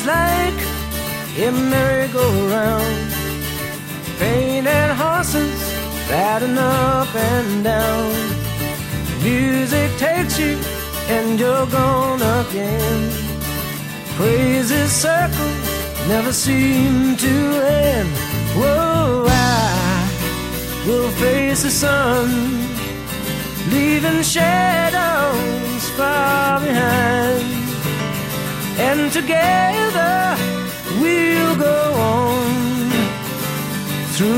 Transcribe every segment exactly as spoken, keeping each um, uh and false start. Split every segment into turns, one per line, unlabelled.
is like a merry-go-round, painted horses riding up and down. Music takes you and you're gone again. Crazy circles never seem to end. Whoa, I will face the sun, leaving shadows far behind. And together we'll go on through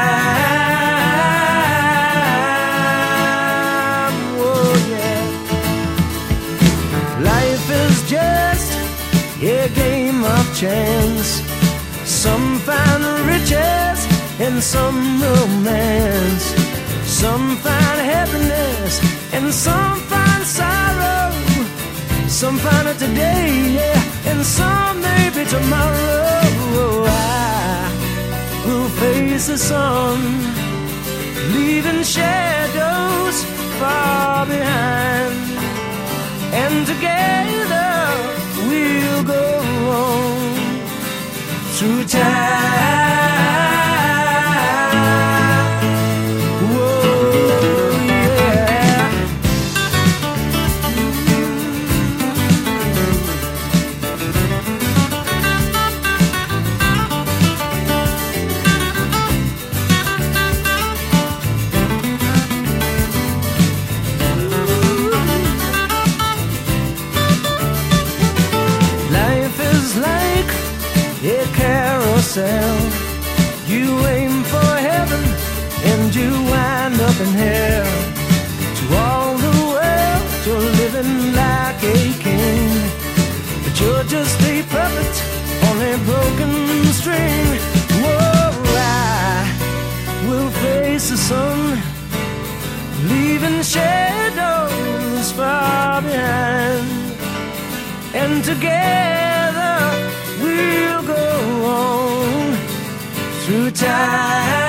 time. Oh yeah. Life is just a game of chance. Some find riches and some romance. Some find happiness and some find sorrow. Some find it today, yeah, and some maybe tomorrow. I will face the sun, leaving shadows far behind. And together we'll go on through time. You aim for heaven and you wind up in hell. To all the world you're living like a king, but you're just a puppet on a broken string. Whoa, I will face the sun, leaving shadows far behind. And together we'll go on through time.